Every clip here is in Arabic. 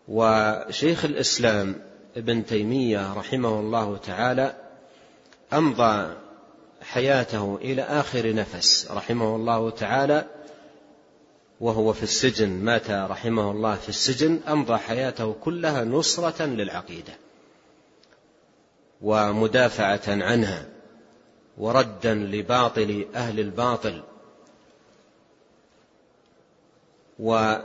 وشيخ الإسلام ابن تيمية رحمه الله تعالى أمضى حياته إلى آخر نفس رحمه الله تعالى وهو في السجن، مات رحمه الله في السجن، أمضى حياته كلها نصرة للعقيدة ومدافعة عنها وردا لباطل أهل الباطل. وأجرى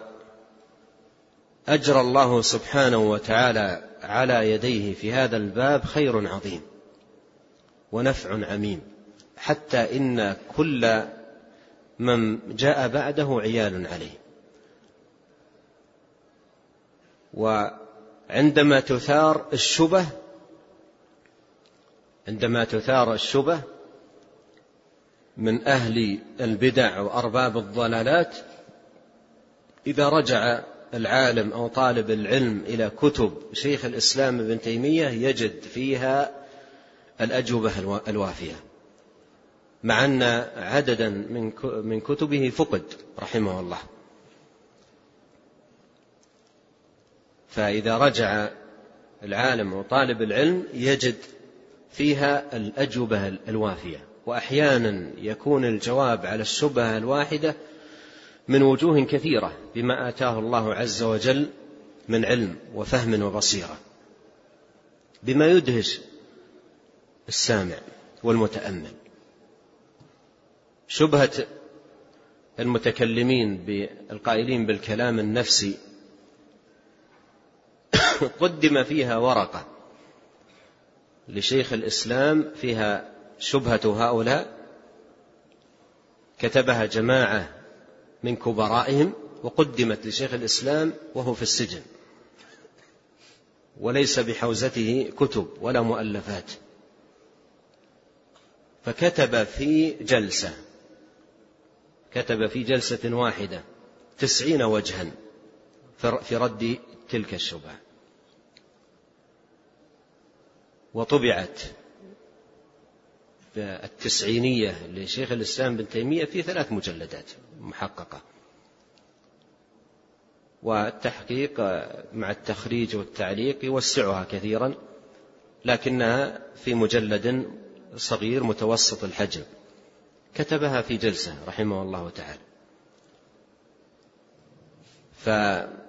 الله سبحانه وتعالى على يديه في هذا الباب خير عظيم ونفع عميم، حتى إن كل من جاء بعده عيال عليه. وعندما تثار الشبه من أهل البدع وأرباب الضلالات، إذا رجع العالم أو طالب العلم إلى كتب شيخ الإسلام ابن تيمية يجد فيها الأجوبة الوافية، مع أن عددا من كتبه فقد رحمه الله. فإذا رجع العالم وطالب العلم يجد فيها الأجوبة الوافية، وأحيانا يكون الجواب على الشبهة الواحدة من وجوه كثيرة بما آتاه الله عز وجل من علم وفهم وبصيرة، بما يدهش السامع والمتأمل. شبهة المتكلمين بالقائلين بالكلام النفسي قدم فيها ورقة لشيخ الإسلام فيها شبهة هؤلاء، كتبها جماعة من كبرائهم وقدمت لشيخ الإسلام وهو في السجن وليس بحوزته كتب ولا مؤلفات، فكتب في جلسة واحدة 90 وجها في رد تلك الشبهة، وطبعت التسعينية لشيخ الإسلام بن تيمية في 3 مجلدات محققة، والتحقيق مع التخريج والتعليق يوسعها كثيرا، لكنها في مجلد صغير متوسط الحجم، كتبها في جلسة رحمه الله تعالى.